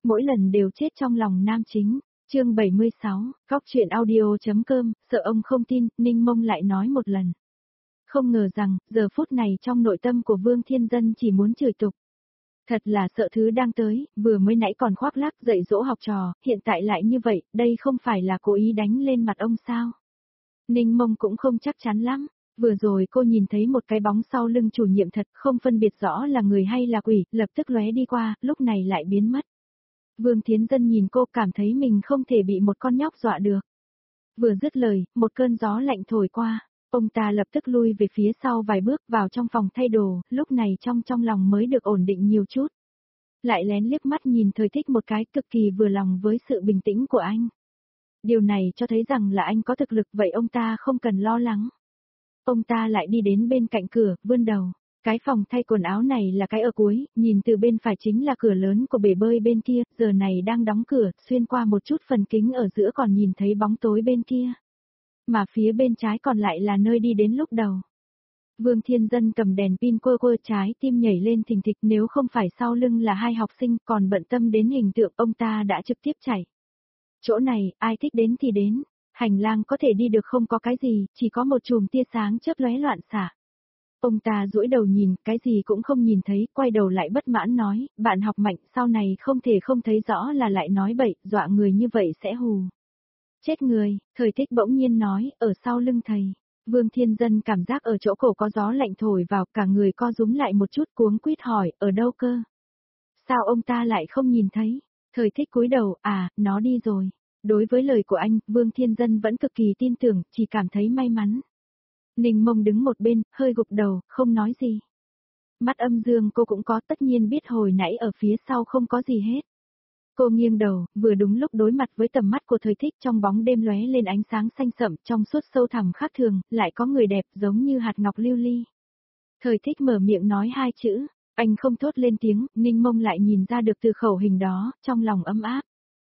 mỗi lần đều chết trong lòng nam chính. Chương 76, Góc truyện audio.com, sợ ông không tin, Ninh Mông lại nói một lần. Không ngờ rằng, giờ phút này trong nội tâm của Vương Thiên Dân chỉ muốn chửi tục. Thật là sợ thứ đang tới, vừa mới nãy còn khoác lác dạy dỗ học trò, hiện tại lại như vậy, đây không phải là cố ý đánh lên mặt ông sao? Ninh Mông cũng không chắc chắn lắm. Vừa rồi cô nhìn thấy một cái bóng sau lưng chủ nhiệm thật, không phân biệt rõ là người hay là quỷ, lập tức lóe đi qua, lúc này lại biến mất. Vương Thiến Dân nhìn cô cảm thấy mình không thể bị một con nhóc dọa được. Vừa dứt lời, một cơn gió lạnh thổi qua, ông ta lập tức lui về phía sau vài bước vào trong phòng thay đồ, lúc này trong lòng mới được ổn định nhiều chút. Lại lén liếc mắt nhìn Thời Thích một cái, cực kỳ vừa lòng với sự bình tĩnh của anh. Điều này cho thấy rằng là anh có thực lực, vậy ông ta không cần lo lắng. Ông ta lại đi đến bên cạnh cửa, vươn đầu. Cái phòng thay quần áo này là cái ở cuối, nhìn từ bên phải chính là cửa lớn của bể bơi bên kia, giờ này đang đóng cửa, xuyên qua một chút phần kính ở giữa còn nhìn thấy bóng tối bên kia. Mà phía bên trái còn lại là nơi đi đến lúc đầu. Vương Thiên Dân cầm đèn pin quơ trái tim nhảy lên thình thịch, nếu không phải sau lưng là hai học sinh còn bận tâm đến hình tượng ông ta đã trực tiếp chạy. Chỗ này, ai thích đến thì đến. Hành lang có thể đi được không có cái gì, chỉ có một chùm tia sáng chớp lóe loạn xạ. Ông ta duỗi đầu nhìn, cái gì cũng không nhìn thấy, quay đầu lại bất mãn nói, bạn học mạnh, sau này không thể không thấy rõ là lại nói bậy, dọa người như vậy sẽ hù. Chết người, Thời Thích bỗng nhiên nói, ở sau lưng thầy. Vương Thiên Dân cảm giác ở chỗ cổ có gió lạnh thổi vào, cả người co rúm lại một chút, cuống quýt hỏi, ở đâu cơ? Sao ông ta lại không nhìn thấy? Thời Thích cúi đầu, nó đi rồi. Đối với lời của anh, Vương Thiên Dân vẫn cực kỳ tin tưởng, chỉ cảm thấy may mắn. Ninh Mông đứng một bên, hơi gục đầu, không nói gì. Mắt âm dương cô cũng có, tất nhiên biết hồi nãy ở phía sau không có gì hết. Cô nghiêng đầu, vừa đúng lúc đối mặt với tầm mắt của Thời Thích, trong bóng đêm lóe lên ánh sáng xanh sậm, trong suốt sâu thẳm khác thường, lại có người đẹp giống như hạt ngọc lưu ly. Thời Thích mở miệng nói hai chữ, anh không thốt lên tiếng, Ninh Mông lại nhìn ra được từ khẩu hình đó, trong lòng ấm áp.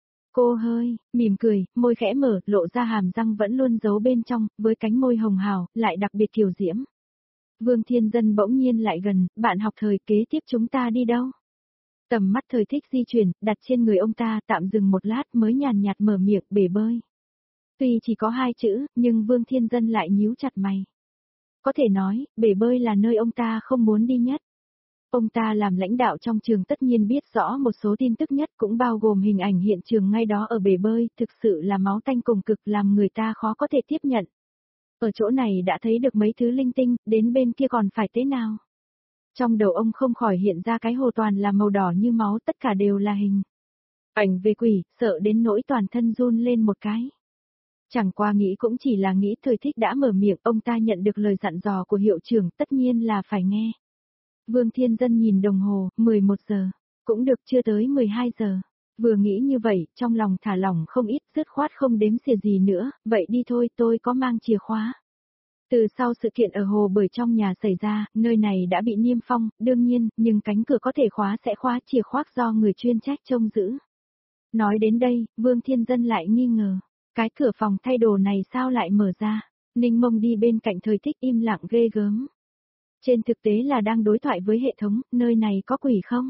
Cô hơi, mỉm cười, môi khẽ mở, lộ ra hàm răng vẫn luôn giấu bên trong, với cánh môi hồng hào, lại đặc biệt kiều diễm. Vương Thiên Dân bỗng nhiên lại gần, bạn học Thời, kế tiếp chúng ta đi đâu? Tầm mắt Thời Thích di chuyển, đặt trên người ông ta, tạm dừng một lát mới nhàn nhạt mở miệng, bể bơi. Tuy chỉ có hai chữ, nhưng Vương Thiên Dân lại nhíu chặt mày. Có thể nói, bể bơi là nơi ông ta không muốn đi nhất. Ông ta làm lãnh đạo trong trường tất nhiên biết rõ một số tin tức nhất, cũng bao gồm hình ảnh hiện trường ngay đó ở bể bơi, thực sự là máu tanh cùng cực làm người ta khó có thể tiếp nhận. Ở chỗ này đã thấy được mấy thứ linh tinh, đến bên kia còn phải thế nào? Trong đầu ông không khỏi hiện ra cái hồ toàn là màu đỏ như máu, tất cả đều là hình ảnh về quỷ, sợ đến nỗi toàn thân run lên một cái. Chẳng qua nghĩ cũng chỉ là nghĩ. Thời Thích đã mở miệng, ông ta nhận được lời dặn dò của hiệu trưởng, tất nhiên là phải nghe. Vương Thiên Dân nhìn đồng hồ, 11 giờ, cũng được, chưa tới 12 giờ. Vừa nghĩ như vậy, trong lòng thả lỏng không ít, dứt khoát không đếm xỉa gì nữa, vậy đi thôi, tôi có mang chìa khóa. Từ sau sự kiện ở hồ bơi trong nhà xảy ra, nơi này đã bị niêm phong, đương nhiên, nhưng cánh cửa có thể khóa sẽ khóa, chìa khóa do người chuyên trách trông giữ. Nói đến đây, Vương Thiên Dân lại nghi ngờ, cái cửa phòng thay đồ này sao lại mở ra? Ninh Mông đi bên cạnh Thời Thích im lặng ghê gớm. Trên thực tế là đang đối thoại với hệ thống, nơi này có quỷ không?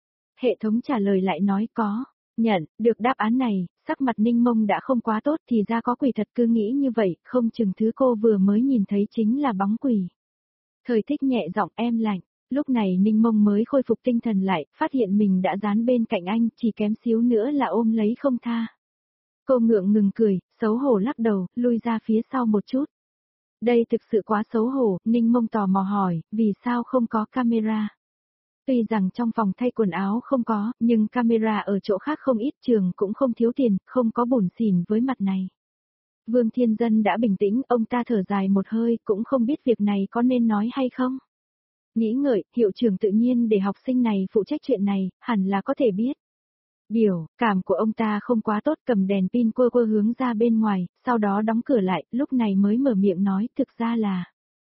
Hệ thống trả lời lại nói có. Nhận được đáp án này, sắc mặt Ninh Mông đã không quá tốt, thì ra có quỷ thật, cứ nghĩ như vậy, không chừng thứ cô vừa mới nhìn thấy chính là bóng quỷ. Thời Thích nhẹ giọng em lạnh, lúc này Ninh Mông mới khôi phục tinh thần lại, phát hiện mình đã dán bên cạnh anh, chỉ kém xíu nữa là ôm lấy không tha. Cô ngượng ngừng cười, xấu hổ lắc đầu, lui ra phía sau một chút. Đây thực sự quá xấu hổ, Ninh Mông tò mò hỏi, vì sao không có camera? Tuy rằng trong phòng thay quần áo không có, nhưng camera ở chỗ khác không ít, trường cũng không thiếu tiền, không có bủn xỉn với mặt này. Vương Thiên Dân đã bình tĩnh, ông ta thở dài một hơi, cũng không biết việc này có nên nói hay không. Nghĩ ngợi, hiệu trưởng tự nhiên để học sinh này phụ trách chuyện này, hẳn là có thể biết. Biểu cảm của ông ta không quá tốt, cầm đèn pin quơ hướng ra bên ngoài, sau đó đóng cửa lại, lúc này mới mở miệng nói, thực ra là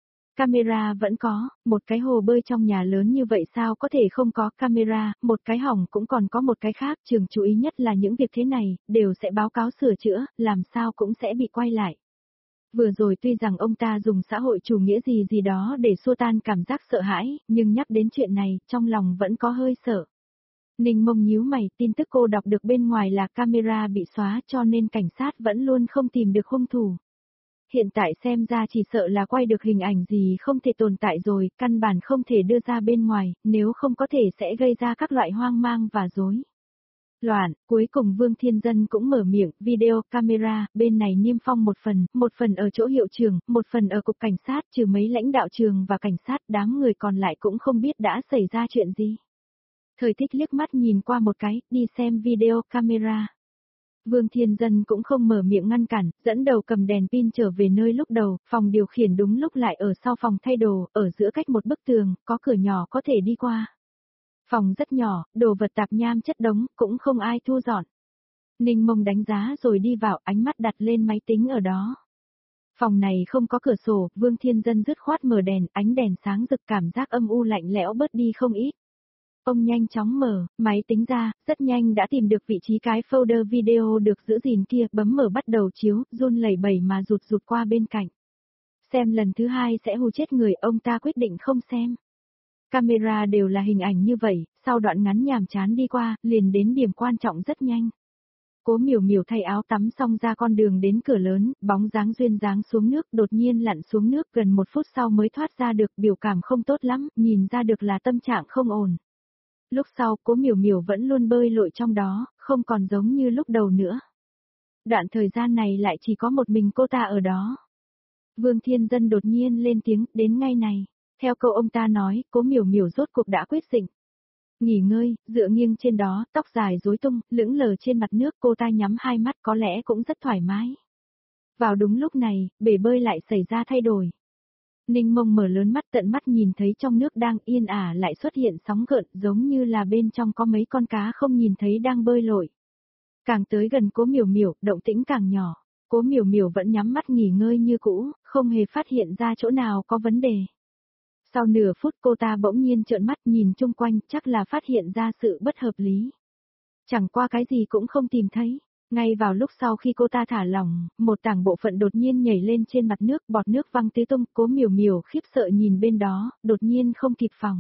camera vẫn có, một cái hồ bơi trong nhà lớn như vậy sao có thể không có camera, một cái hỏng cũng còn có một cái khác, trường chú ý nhất là những việc thế này, đều sẽ báo cáo sửa chữa, làm sao cũng sẽ bị quay lại. Vừa rồi tuy rằng ông ta dùng xã hội chủ nghĩa gì đó để xua tan cảm giác sợ hãi, nhưng nhắc đến chuyện này, trong lòng vẫn có hơi sợ. Ninh Mông nhíu mày, tin tức cô đọc được bên ngoài là camera bị xóa cho nên cảnh sát vẫn luôn không tìm được hung thủ. Hiện tại xem ra chỉ sợ là quay được hình ảnh gì không thể tồn tại rồi, căn bản không thể đưa ra bên ngoài, nếu không có thể sẽ gây ra các loại hoang mang và rối loạn. Cuối cùng Vương Thiên Dân cũng mở miệng, video camera, bên này niêm phong một phần ở chỗ hiệu trường, một phần ở cục cảnh sát, trừ mấy lãnh đạo trường và cảnh sát, đám người còn lại cũng không biết đã xảy ra chuyện gì. Thời Thích liếc mắt nhìn qua một cái, đi xem video camera. Vương Thiên Dân cũng không mở miệng ngăn cản, dẫn đầu cầm đèn pin trở về nơi lúc đầu, phòng điều khiển đúng lúc lại ở sau phòng thay đồ, ở giữa cách một bức tường, có cửa nhỏ có thể đi qua. Phòng rất nhỏ, đồ vật tạp nham chất đống, cũng không ai thu dọn. Ninh Mông đánh giá rồi đi vào, ánh mắt đặt lên máy tính ở đó. Phòng này không có cửa sổ, Vương Thiên Dân dứt khoát mở đèn, ánh đèn sáng rực, cảm giác âm u lạnh lẽo bớt đi không ít. Ông nhanh chóng mở máy tính ra, rất nhanh đã tìm được vị trí cái folder video được giữ gìn kia, bấm mở bắt đầu chiếu, run lẩy bẩy mà rụt qua bên cạnh. Xem lần thứ hai sẽ hù chết người, ông ta quyết định không xem. Camera đều là hình ảnh như vậy, sau đoạn ngắn nhàm chán đi qua, liền đến điểm quan trọng rất nhanh. Cố Miểu Miểu thay áo tắm xong ra con đường đến cửa lớn, bóng dáng duyên dáng xuống nước, đột nhiên lặn xuống nước, gần 1 phút sau mới thoát ra được, biểu cảm không tốt lắm, nhìn ra được là tâm trạng không ổn. Lúc sau, Cố Miểu Miểu vẫn luôn bơi lội trong đó, không còn giống như lúc đầu nữa. Đoạn thời gian này lại chỉ có một mình cô ta ở đó. Vương Thiên Dân đột nhiên lên tiếng, đến ngay này. Theo câu ông ta nói, Cố Miểu Miểu rốt cuộc đã quyết định. Nghỉ ngơi, dựa nghiêng trên đó, tóc dài rối tung, lững lờ trên mặt nước, cô ta nhắm hai mắt có lẽ cũng rất thoải mái. Vào đúng lúc này, bể bơi lại xảy ra thay đổi. Ninh Mông mở lớn mắt, tận mắt nhìn thấy trong nước đang yên ả lại xuất hiện sóng gợn, giống như là bên trong có mấy con cá không nhìn thấy đang bơi lội. Càng tới gần Cố Miểu Miểu, động tĩnh càng nhỏ. Cố Miểu Miểu vẫn nhắm mắt nghỉ ngơi như cũ, không hề phát hiện ra chỗ nào có vấn đề. Sau nửa phút cô ta bỗng nhiên trợn mắt nhìn chung quanh, chắc là phát hiện ra sự bất hợp lý. Chẳng qua cái gì cũng không tìm thấy. Ngay vào lúc sau khi cô ta thả lỏng, một tảng bộ phận đột nhiên nhảy lên trên mặt nước, bọt nước văng tứ tung, Cố Miểu Miểu khiếp sợ nhìn bên đó, đột nhiên không kịp phòng.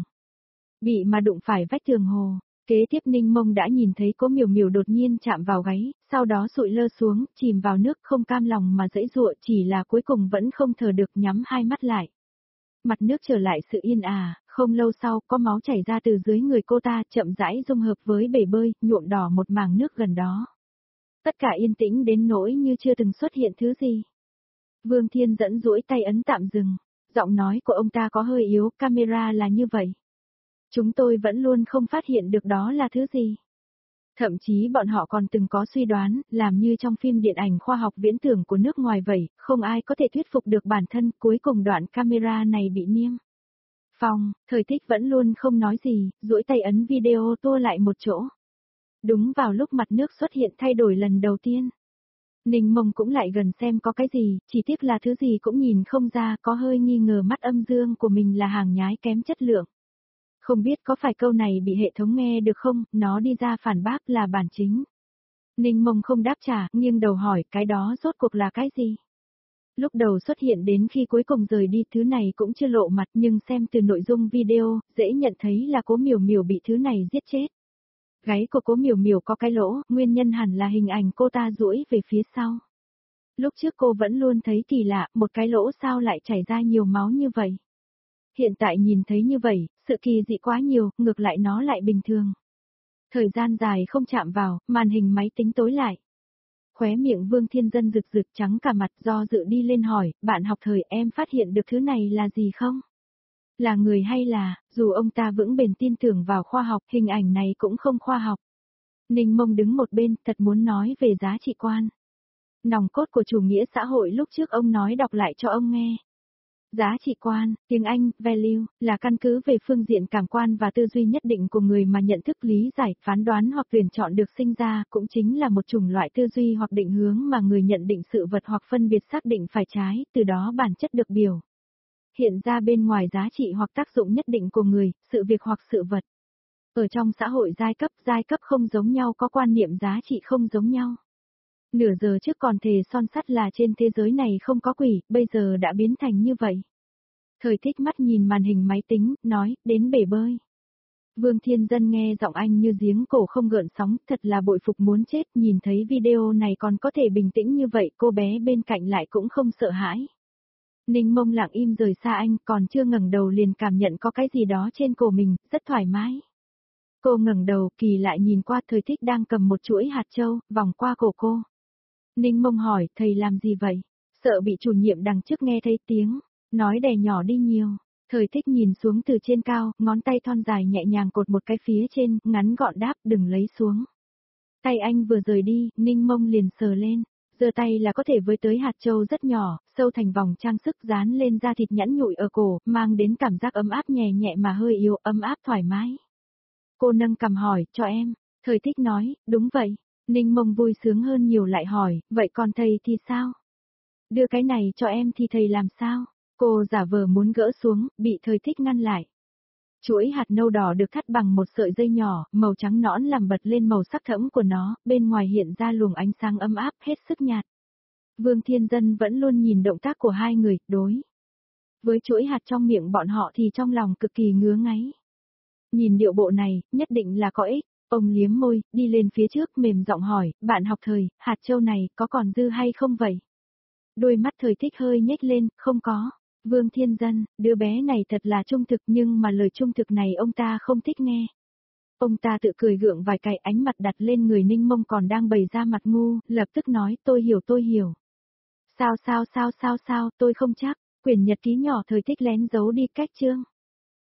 Bị mà đụng phải vách tường hồ. Kế tiếp Ninh Mông đã nhìn thấy Cố Miểu Miểu đột nhiên chạm vào gáy, sau đó sụi lơ xuống, chìm vào nước, không cam lòng mà giãy giụa, chỉ là cuối cùng vẫn không thở được, nhắm hai mắt lại. Mặt nước trở lại sự yên ả, không lâu sau có máu chảy ra từ dưới người cô ta, chậm rãi dung hợp với bể bơi, nhuộm đỏ một mảng nước gần đó. Tất cả yên tĩnh đến nỗi như chưa từng xuất hiện thứ gì. Vương Thiên Dẫn duỗi tay ấn tạm dừng, giọng nói của ông ta có hơi yếu, camera là như vậy. Chúng tôi vẫn luôn không phát hiện được đó là thứ gì. Thậm chí bọn họ còn từng có suy đoán, làm như trong phim điện ảnh khoa học viễn tưởng của nước ngoài vậy, không ai có thể thuyết phục được bản thân, cuối cùng đoạn camera này bị niêm phong. Thời Thích vẫn luôn không nói gì, duỗi tay ấn video tua lại một chỗ. Đúng vào lúc mặt nước xuất hiện thay đổi lần đầu tiên. Ninh Mông cũng lại gần xem có cái gì, chỉ tiếc là thứ gì cũng nhìn không ra, có hơi nghi ngờ mắt âm dương của mình là hàng nhái kém chất lượng. Không biết có phải câu này bị hệ thống nghe được không, nó đi ra phản bác là bản chính. Ninh Mông không đáp trả, nghiêng đầu hỏi cái đó rốt cuộc là cái gì. Lúc đầu xuất hiện đến khi cuối cùng rời đi, thứ này cũng chưa lộ mặt, nhưng xem từ nội dung video, dễ nhận thấy là Cố Miểu Miểu bị thứ này giết chết. Gáy của Cố Miểu Miểu có cái lỗ, nguyên nhân hẳn là hình ảnh cô ta duỗi về phía sau. Lúc trước cô vẫn luôn thấy kỳ lạ, một cái lỗ sao lại chảy ra nhiều máu như vậy. Hiện tại nhìn thấy như vậy, sự kỳ dị quá nhiều, ngược lại nó lại bình thường. Thời gian dài không chạm vào, màn hình máy tính tối lại. Khóe miệng Vương Thiên Dân rực rực trắng cả mặt, do dự đi lên hỏi, bạn học thời em phát hiện được thứ này là gì không? Là người hay là, dù ông ta vững bền tin tưởng vào khoa học, hình ảnh này cũng không khoa học. Ninh Mông đứng một bên, thật muốn nói về giá trị quan. Nòng cốt của chủ nghĩa xã hội lúc trước ông nói đọc lại cho ông nghe. Giá trị quan, tiếng Anh, value, là căn cứ về phương diện cảm quan và tư duy nhất định của người mà nhận thức lý giải, phán đoán hoặc tuyển chọn được sinh ra, cũng chính là một chủng loại tư duy hoặc định hướng mà người nhận định sự vật hoặc phân biệt xác định phải trái, từ đó bản chất được biểu hiện ra bên ngoài giá trị hoặc tác dụng nhất định của người, sự việc hoặc sự vật. Ở trong xã hội giai cấp không giống nhau có quan niệm giá trị không giống nhau. Nửa giờ trước còn thề son sắt là trên thế giới này không có quỷ, bây giờ đã biến thành như vậy. Thời Thích mắt nhìn màn hình máy tính, nói, đến bể bơi. Vương Thiên Dân nghe giọng anh như giếng cổ không gợn sóng, thật là bội phục muốn chết, nhìn thấy video này còn có thể bình tĩnh như vậy, cô bé bên cạnh lại cũng không sợ hãi. Ninh Mông lặng im rời xa anh, còn chưa ngẩng đầu liền cảm nhận có cái gì đó trên cổ mình, rất thoải mái. Cô ngẩng đầu, kỳ lại nhìn qua Thời Thích đang cầm một chuỗi hạt châu, vòng qua cổ cô. Ninh Mông hỏi, thầy làm gì vậy? Sợ bị chủ nhiệm đằng trước nghe thấy tiếng, nói đè nhỏ đi nhiều. Thời Thích nhìn xuống từ trên cao, ngón tay thon dài nhẹ nhàng cột một cái phía trên, ngắn gọn đáp, đừng lấy xuống. Tay anh vừa rời đi, Ninh Mông liền sờ lên, giơ tay là có thể với tới hạt châu rất nhỏ, sâu thành vòng trang sức dán lên da thịt nhẵn nhụi ở cổ, mang đến cảm giác ấm áp nhẹ nhẹ mà hơi yếu, ấm áp thoải mái. Cô nâng cằm hỏi, cho em. Thời Thích nói, đúng vậy. Ninh Mông vui sướng hơn nhiều lại hỏi, vậy còn thầy thì sao? Đưa cái này cho em thì thầy làm sao? Cô giả vờ muốn gỡ xuống, bị Thời Thích ngăn lại. Chuỗi hạt nâu đỏ được thắt bằng một sợi dây nhỏ, màu trắng nõn làm bật lên màu sắc thẫm của nó, bên ngoài hiện ra luồng ánh sáng ấm áp hết sức nhạt. Vương Thiên Dân vẫn luôn nhìn động tác của hai người, đối. Với chuỗi hạt trong miệng bọn họ thì trong lòng cực kỳ ngứa ngáy. Nhìn điệu bộ này, nhất định là có ích. Ông liếm môi, đi lên phía trước mềm giọng hỏi, bạn học Thời, hạt châu này có còn dư hay không vậy? Đôi mắt Thời Thích hơi nhếch lên, không có. Vương Thiên Dân, đứa bé này thật là trung thực nhưng mà lời trung thực này ông ta không thích nghe. Ông ta tự cười gượng vài cái, ánh mặt đặt lên người Ninh Mông còn đang bày ra mặt ngu, lập tức nói tôi hiểu. Sao, tôi không chắc, quyển nhật ký nhỏ Thời Thích lén giấu đi cách chương.